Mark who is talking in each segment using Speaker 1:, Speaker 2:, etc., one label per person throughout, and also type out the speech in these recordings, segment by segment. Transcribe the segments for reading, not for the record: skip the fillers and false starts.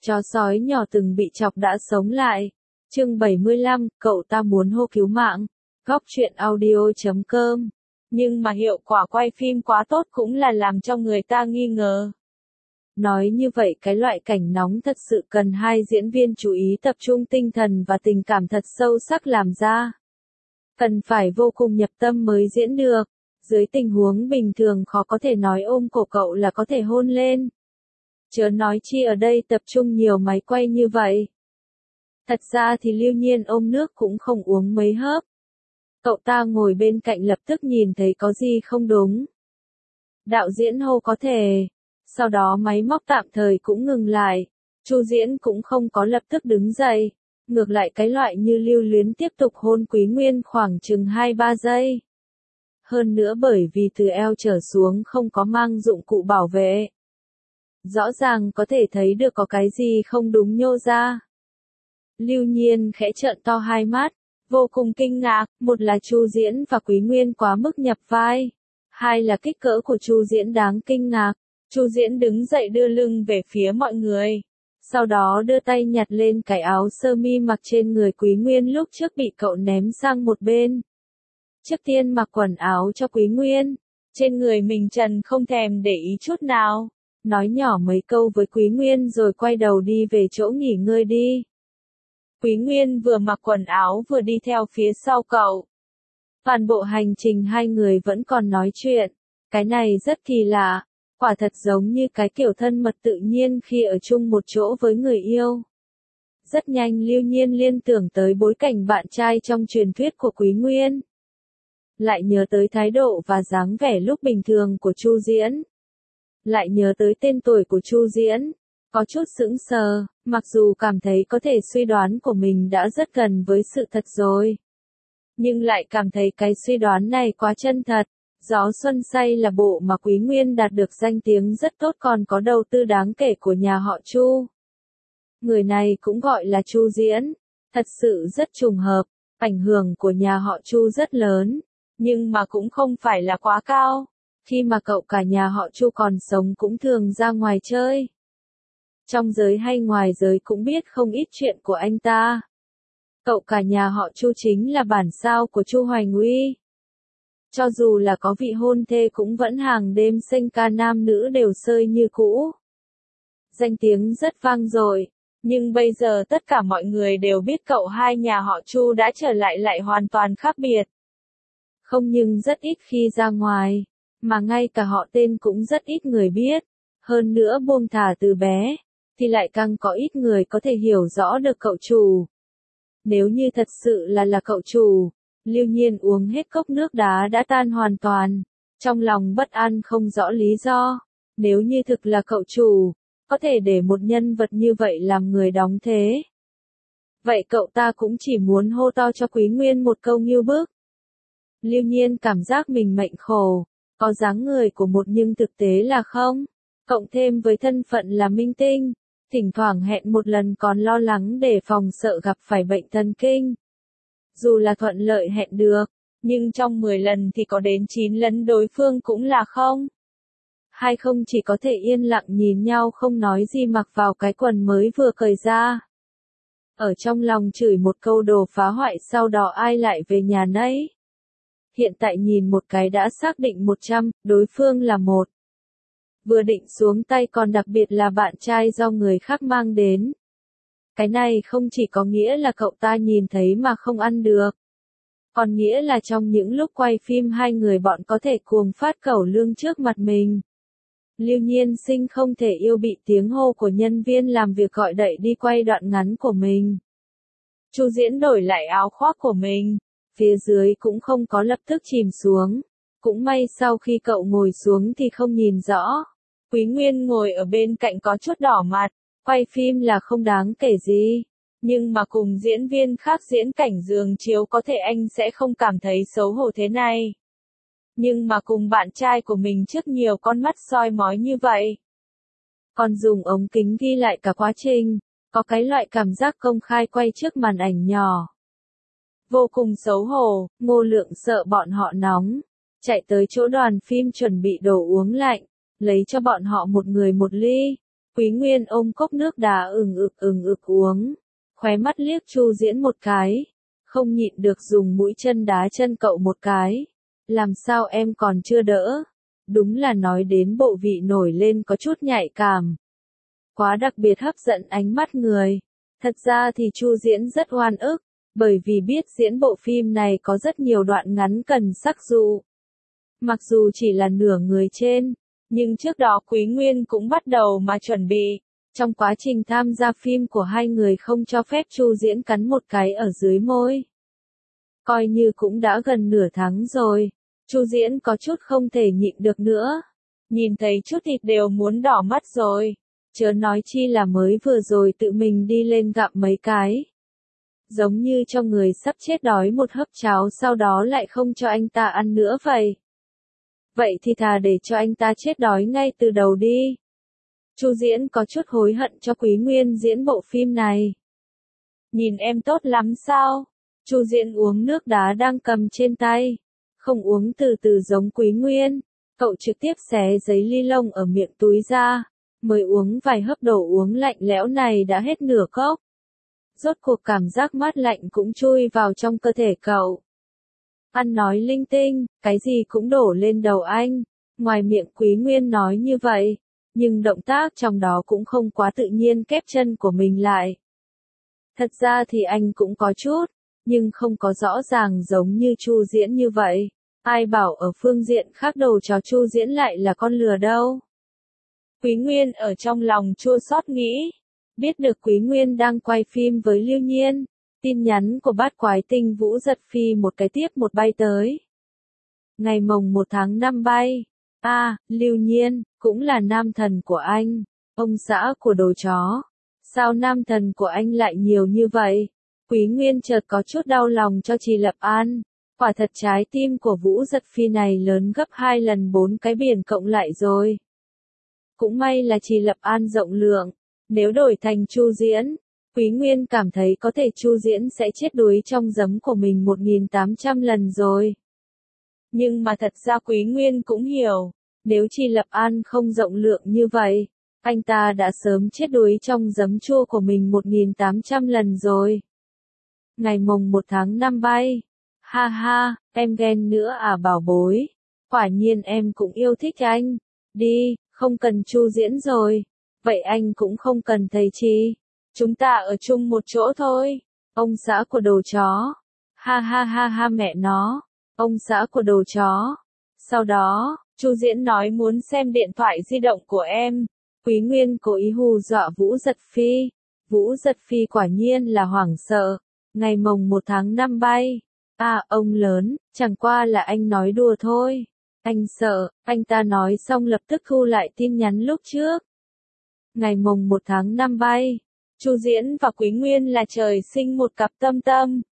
Speaker 1: Chó sói nhỏ từng bị chọc đã sống lại. Chương 75, cậu ta muốn hô cứu mạng. Góc truyện audio.com.
Speaker 2: Nhưng mà hiệu quả quay phim quá tốt cũng là làm cho người ta nghi ngờ.
Speaker 1: Nói như vậy cái loại cảnh nóng thật sự cần hai diễn viên chú ý tập trung tinh thần và tình cảm thật sâu sắc làm ra. Cần phải vô cùng nhập tâm mới diễn được. Dưới tình huống bình thường khó có thể nói ôm cổ cậu là có thể hôn lên. Chớ nói chi ở đây tập trung nhiều máy quay như vậy. Thật ra thì Lưu Nhiên ôm nước cũng không uống mấy hớp. Cậu ta ngồi bên cạnh lập tức nhìn thấy có gì không đúng. Đạo diễn hô có thể. Sau đó máy móc tạm thời cũng ngừng lại. Chu diễn cũng không có lập tức đứng dậy. Ngược lại cái loại như lưu luyến tiếp tục hôn Quý Nguyên khoảng chừng 2-3 giây. Hơn nữa bởi vì từ eo trở xuống không có mang dụng cụ bảo vệ. Rõ ràng có thể thấy được có cái gì không đúng nhô ra. Lưu Nhiên khẽ trợn to hai mắt, vô cùng kinh ngạc, một là Chu Diễn và Quý Nguyên quá mức nhập vai, hai là kích cỡ của Chu Diễn đáng kinh ngạc. Chu Diễn đứng dậy đưa lưng về phía mọi người, sau đó đưa tay nhặt lên cái áo sơ mi mặc trên người Quý Nguyên lúc trước bị cậu ném sang một bên. Trước tiên mặc quần áo cho Quý Nguyên, trên người mình trần không thèm để ý chút nào, nói nhỏ mấy câu với Quý Nguyên rồi quay đầu đi về chỗ nghỉ ngơi đi. Quý Nguyên vừa mặc quần áo vừa đi theo phía sau cậu. Toàn bộ hành trình hai người vẫn còn nói chuyện, cái này rất kỳ lạ, quả thật giống như cái kiểu thân mật tự nhiên khi ở chung một chỗ với người yêu. Rất nhanh Lưu Nhiên liên tưởng tới bối cảnh bạn trai trong truyền thuyết của Quý Nguyên. Lại nhớ tới thái độ và dáng vẻ lúc bình thường của Chu Diễn. Lại nhớ tới tên tuổi của Chu Diễn. Có chút sững sờ, mặc dù cảm thấy có thể suy đoán của mình đã rất gần với sự thật rồi. Nhưng lại cảm thấy cái suy đoán này quá chân thật. Gió Xuân Say là bộ mà Quý Nguyên đạt được danh tiếng rất tốt còn có đầu tư đáng kể của nhà họ Chu. Người này cũng gọi là Chu Diễn. Thật sự rất trùng hợp, ảnh hưởng của nhà họ Chu rất lớn, nhưng mà cũng không phải là quá cao. Khi mà cậu cả nhà họ Chu còn sống cũng thường ra ngoài chơi. Trong giới hay ngoài giới cũng biết không ít chuyện của anh ta. Cậu cả nhà họ Chu chính là bản sao của Chu Hoành Uy. Cho dù là có vị hôn thê cũng vẫn hàng đêm xanh ca nam nữ đều sơi như cũ. Danh tiếng rất vang dội, nhưng bây giờ tất cả mọi người đều biết cậu hai nhà họ Chu đã trở lại hoàn toàn khác biệt. Không nhưng rất ít khi ra ngoài, mà ngay cả họ tên cũng rất ít người biết. Hơn nữa buông thả từ bé, thì lại càng có ít người có thể hiểu rõ được cậu chủ. Nếu như thật sự là cậu chủ, Lưu Nhiên uống hết cốc nước đá đã tan hoàn toàn, trong lòng bất an không rõ lý do. Nếu như thực là cậu chủ, có thể để một nhân vật như vậy làm người đóng thế. Vậy cậu ta cũng chỉ muốn hô to cho Quý Nguyên một câu ngưu bức. Lưu Nhiên cảm giác mình mệnh khổ, có dáng người của một nhưng thực tế là không. Cộng thêm với thân phận là minh tinh, thỉnh thoảng hẹn một lần còn lo lắng đề phòng sợ gặp phải bệnh thần kinh. Dù là thuận lợi hẹn được, nhưng trong 10 lần thì có đến 9 lần đối phương cũng là không. Hay không chỉ có thể yên lặng nhìn nhau không nói gì mặc vào cái quần mới vừa cởi ra. Ở trong lòng chửi một câu đồ phá hoại sau đó ai lại về nhà nấy. Hiện tại nhìn một cái đã xác định 100, đối phương là một. Vừa định xuống tay còn đặc biệt là bạn trai do người khác mang đến. Cái này không chỉ có nghĩa là cậu ta nhìn thấy mà không ăn được. Còn nghĩa là trong những lúc quay phim hai người bọn có thể cuồng phát cẩu lương trước mặt mình. Lưu Nhiên Sinh không thể yêu bị tiếng hô của nhân viên làm việc gọi đẩy đi quay đoạn ngắn của mình. Chu Diễn đổi lại áo khoác của mình. Phía dưới cũng không có lập tức chìm xuống. Cũng may sau khi cậu ngồi xuống thì không nhìn rõ. Quý Nguyên ngồi ở bên cạnh có chút đỏ mặt. Quay phim là không đáng kể gì. Nhưng mà cùng diễn viên khác diễn cảnh giường chiếu có thể anh sẽ không cảm thấy xấu hổ thế này. Nhưng mà cùng bạn trai của mình trước nhiều con mắt soi mói như vậy. Còn dùng ống kính ghi lại cả quá trình. Có cái loại cảm giác công khai quay trước màn ảnh nhỏ. Vô cùng xấu hổ, Ngô Lượng sợ bọn họ nóng. Chạy tới chỗ đoàn phim chuẩn bị đồ uống lạnh. Lấy cho bọn họ một người một ly. Quý Nguyên ôm cốc nước đá ừng ực uống, khóe mắt liếc Chu Diễn một cái, không nhịn được dùng mũi chân đá chân cậu một cái. Làm sao em còn chưa đỡ? Đúng là nói đến bộ vị nổi lên có chút nhạy cảm. Quá đặc biệt hấp dẫn ánh mắt người. Thật ra thì Chu Diễn rất oan ức, bởi vì biết diễn bộ phim này có rất nhiều đoạn ngắn cần sắc dụ. Mặc dù chỉ là nửa người trên, nhưng trước đó Quý Nguyên cũng bắt đầu mà chuẩn bị. Trong quá trình tham gia phim của hai người không cho phép Chu Diễn cắn một cái ở dưới môi. Coi như cũng đã gần nửa tháng rồi, Chu Diễn có chút không thể nhịn được nữa. Nhìn thấy chút thịt đều muốn đỏ mắt rồi. Chớ nói chi là mới vừa rồi tự mình đi lên gặm mấy cái. Giống như cho người sắp chết đói một hớp cháo sau đó lại không cho anh ta ăn nữa vậy. Vậy thì thà để cho anh ta chết đói ngay từ đầu đi. Chu Diễn có chút hối hận cho Quý Nguyên diễn bộ phim này. Nhìn em tốt lắm sao? Chu Diễn uống nước đá đang cầm trên tay. Không uống từ từ giống Quý Nguyên. Cậu trực tiếp xé giấy ly lông ở miệng túi ra. Mới uống vài hớp đồ uống lạnh lẽo này đã hết nửa cốc. Rốt cuộc cảm giác mát lạnh cũng chui vào trong cơ thể cậu. Ăn nói linh tinh, cái gì cũng đổ lên đầu anh. Ngoài miệng Quý Nguyên nói như vậy, nhưng động tác trong đó cũng không quá tự nhiên kép chân của mình lại. Thật ra thì anh cũng có chút, nhưng không có rõ ràng giống như Chu Diễn như vậy. Ai bảo ở phương diện khác đầu chó Chu Diễn lại là con lừa đâu. Quý Nguyên ở trong lòng chua xót nghĩ. Biết được Quý Nguyên đang quay phim với Lưu Nhiên, tin nhắn của bát quái tinh Vũ Giật Phi một cái tiếp một bay tới. Ngày mồng 1 tháng 5 bay. Lưu Nhiên, cũng là nam thần của anh. Ông xã của đồ chó. Sao nam thần của anh lại nhiều như vậy? Quý Nguyên chợt có chút đau lòng cho Trì Lập An. Quả thật trái tim của Vũ Giật Phi này lớn gấp 2 lần 4 cái biển cộng lại rồi. Cũng may là Trì Lập An rộng lượng. Nếu đổi thành Chu Diễn, Quý Nguyên cảm thấy có thể Chu Diễn sẽ chết đuối trong giấm của mình 1800 lần rồi. Nhưng mà thật ra Quý Nguyên cũng hiểu, nếu Trì Lập An không rộng lượng như vậy, anh ta đã sớm chết đuối trong giấm chua của mình 1800 lần rồi. Ngày mồng 1 tháng 5 bay. Ha ha, em ghen nữa à bảo bối. Quả nhiên em cũng yêu thích anh. Đi, không cần Chu Diễn rồi. Vậy anh cũng không cần thầy Chi. Chúng ta ở chung một chỗ thôi. Ông xã của đồ chó. Ha ha ha ha mẹ nó. Ông xã của đồ chó. Sau đó, Chu Diễn nói muốn xem điện thoại di động của em. Quý Nguyên cố ý hù dọa Vũ Giật Phi. Vũ Giật Phi quả nhiên là hoảng sợ. Ngày mồng 1 tháng 5 bay. Ông lớn, chẳng qua là anh nói đùa thôi. Anh sợ, anh ta nói xong lập tức thu lại tin nhắn lúc trước. Ngày mồng 1 tháng 5 bay. Chu Diễn và Quý Nguyên là trời sinh một cặp tâm tâm.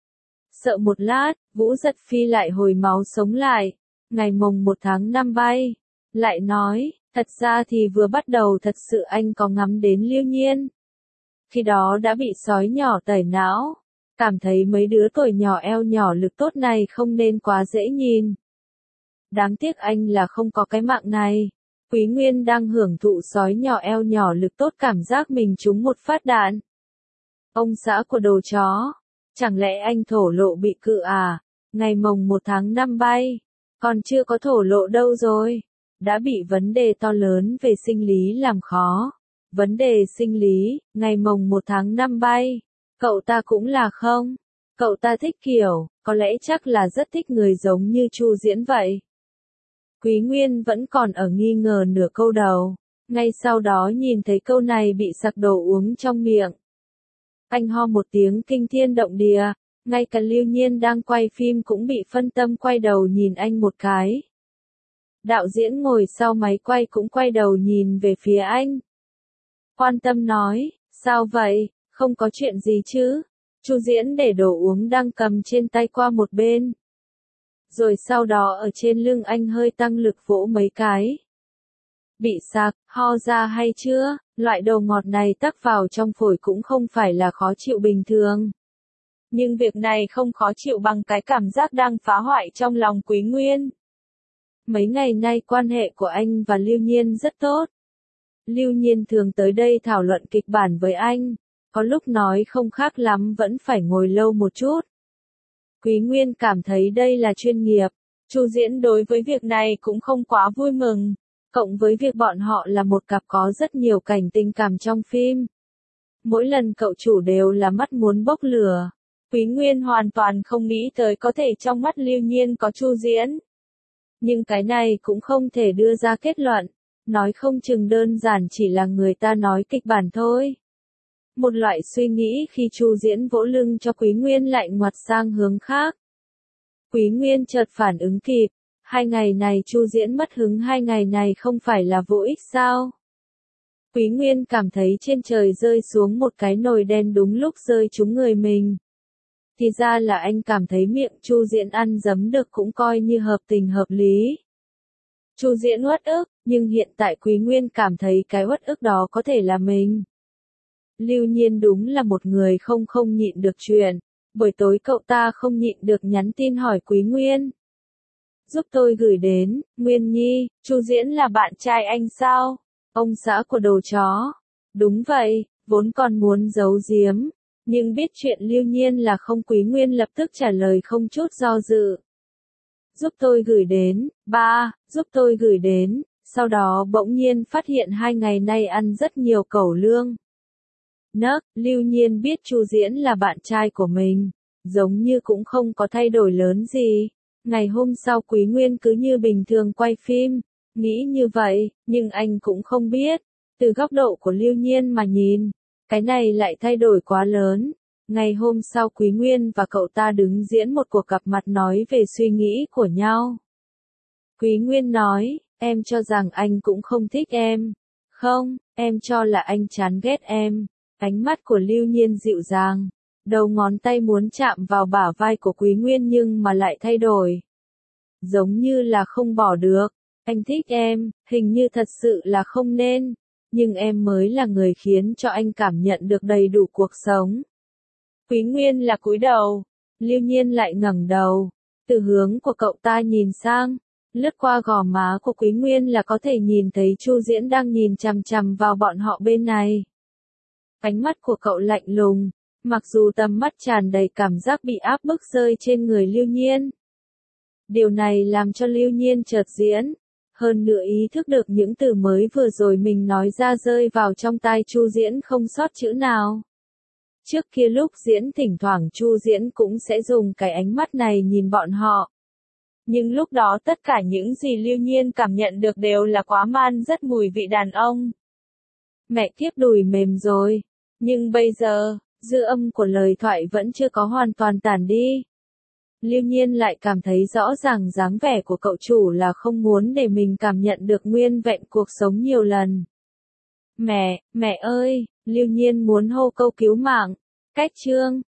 Speaker 1: Sợ một lát, Vũ Giật Phi lại hồi máu sống lại. Ngày mồng 1 tháng 5 bay. Lại nói, thật ra thì vừa bắt đầu thật sự anh có ngắm đến Lưu Nhiên. Khi đó đã bị sói nhỏ tẩy não. Cảm thấy mấy đứa tuổi nhỏ eo nhỏ lực tốt này không nên quá dễ nhìn. Đáng tiếc anh là không có cái mạng này. Quý Nguyên đang hưởng thụ sói nhỏ eo nhỏ lực tốt cảm giác mình trúng một phát đạn. Ông xã của đồ chó. Chẳng lẽ anh thổ lộ bị cự à? Ngày mồng 1 tháng 5 bay. Còn chưa có thổ lộ đâu rồi. Đã bị vấn đề to lớn về sinh lý làm khó. Vấn đề sinh lý, ngày mồng 1 tháng 5 bay. Cậu ta cũng là không? Cậu ta thích kiểu, có lẽ chắc là rất thích người giống như Chu Diễn vậy. Quý Nguyên vẫn còn ở nghi ngờ nửa câu đầu. Ngay sau đó nhìn thấy câu này bị sặc đồ uống trong miệng. Anh ho một tiếng kinh thiên động địa. Ngay cả Lưu Nhiên đang quay phim cũng bị phân tâm quay đầu nhìn anh một cái. Đạo diễn ngồi sau máy quay cũng quay đầu nhìn về phía anh. Quan tâm nói, sao vậy, không có chuyện gì chứ? Chu Diễn để đồ uống đang cầm trên tay qua một bên. Rồi sau đó ở trên lưng anh hơi tăng lực vỗ mấy cái. Bị sặc, ho ra hay chưa? Loại đồ ngọt này tắc vào trong phổi cũng không phải là khó chịu bình thường. Nhưng việc này không khó chịu bằng cái cảm giác đang phá hoại trong lòng Quý Nguyên. Mấy ngày nay quan hệ của anh và Lưu Nhiên rất tốt. Lưu Nhiên thường tới đây thảo luận kịch bản với anh, có lúc nói không khác lắm vẫn phải ngồi lâu một chút. Quý Nguyên cảm thấy đây là chuyên nghiệp,
Speaker 2: Chu Diễn đối với việc này cũng không quá vui mừng,
Speaker 1: cộng với việc bọn họ là một cặp có rất nhiều cảnh tình cảm trong phim. Mỗi lần cậu chủ đều là mắt muốn bốc lửa.
Speaker 2: Quý Nguyên hoàn toàn không nghĩ tới có thể trong mắt Lưu Nhiên có Chu Diễn.
Speaker 1: Nhưng cái này cũng không thể đưa ra kết luận, nói không chừng đơn giản chỉ là người ta nói kịch bản thôi. Một loại suy nghĩ khi Chu Diễn vỗ lưng cho Quý Nguyên lại ngoặt sang hướng khác. Quý Nguyên chợt phản ứng kịp, 2 ngày này Chu Diễn mất hứng 2 ngày này không phải là vô ích sao? Quý Nguyên cảm thấy trên trời rơi xuống một cái nồi đen đúng lúc rơi trúng người mình. Thì ra là anh cảm thấy miệng Chu Diễn ăn giấm được cũng coi như hợp tình hợp lý. Chu Diễn uất ức, nhưng hiện tại Quý Nguyên cảm thấy cái uất ức đó có thể là mình. Lưu Nhiên đúng là một người không nhịn được chuyện. Buổi tối cậu ta không nhịn được nhắn tin hỏi Quý Nguyên. Giúp tôi gửi đến, Nguyên Nhi,
Speaker 2: Chu Diễn là bạn trai anh sao?
Speaker 1: Ông xã của đồ chó. Đúng vậy, vốn còn muốn giấu giếm. Nhưng biết chuyện Lưu Nhiên là không, Quý Nguyên lập tức trả lời không chút do dự. Giúp tôi gửi đến, ba, giúp tôi gửi đến, sau đó bỗng nhiên phát hiện 2 ngày nay ăn rất nhiều cẩu lương. Nấc, Lưu Nhiên biết Chu Diễn là bạn trai của mình, giống như cũng không có thay đổi lớn gì. Ngày hôm sau Quý Nguyên cứ như bình thường quay phim, nghĩ như vậy, nhưng anh cũng không biết, từ góc độ của Lưu Nhiên mà nhìn, cái này lại thay đổi quá lớn. Ngày hôm sau Quý Nguyên và cậu ta đứng diễn một cuộc gặp mặt nói về suy nghĩ của nhau. Quý Nguyên nói, em cho rằng anh cũng không thích em. Không, em cho là anh chán ghét em. Ánh mắt của Lưu Nhiên dịu dàng, đầu ngón tay muốn chạm vào bả vai của Quý Nguyên nhưng mà lại thay đổi. Giống như là không bỏ được, anh thích em, hình như thật sự là không nên, nhưng em mới là người khiến cho anh cảm nhận được đầy đủ cuộc sống.
Speaker 2: Quý Nguyên là cúi đầu,
Speaker 1: Lưu Nhiên lại ngẩng đầu, từ hướng của cậu ta nhìn sang, lướt qua gò má của Quý Nguyên là có thể nhìn thấy Chu Diễn đang nhìn chằm chằm vào bọn họ bên này. Ánh mắt của cậu lạnh lùng, mặc dù tầm mắt tràn đầy cảm giác bị áp bức rơi trên người Lưu Nhiên. Điều này làm cho Lưu Nhiên chợt diễn, hơn nữa ý thức được những từ mới vừa rồi mình nói ra rơi vào trong tai Chu Diễn không sót chữ nào. Trước kia lúc diễn thỉnh thoảng Chu Diễn cũng sẽ dùng cái ánh mắt này nhìn bọn họ.
Speaker 2: Nhưng lúc đó tất cả những gì Lưu Nhiên cảm nhận được đều là quá man rất mùi vị đàn ông.
Speaker 1: Mẹ kiếp đùi mềm rồi. Nhưng bây giờ, dư âm của lời thoại vẫn chưa có hoàn toàn tản đi. Lưu Nhiên lại cảm thấy rõ ràng dáng vẻ của cậu chủ là không muốn để mình cảm nhận được nguyên vẹn cuộc sống nhiều lần. Mẹ ơi, Lưu Nhiên muốn hô câu cứu mạng. Cách chương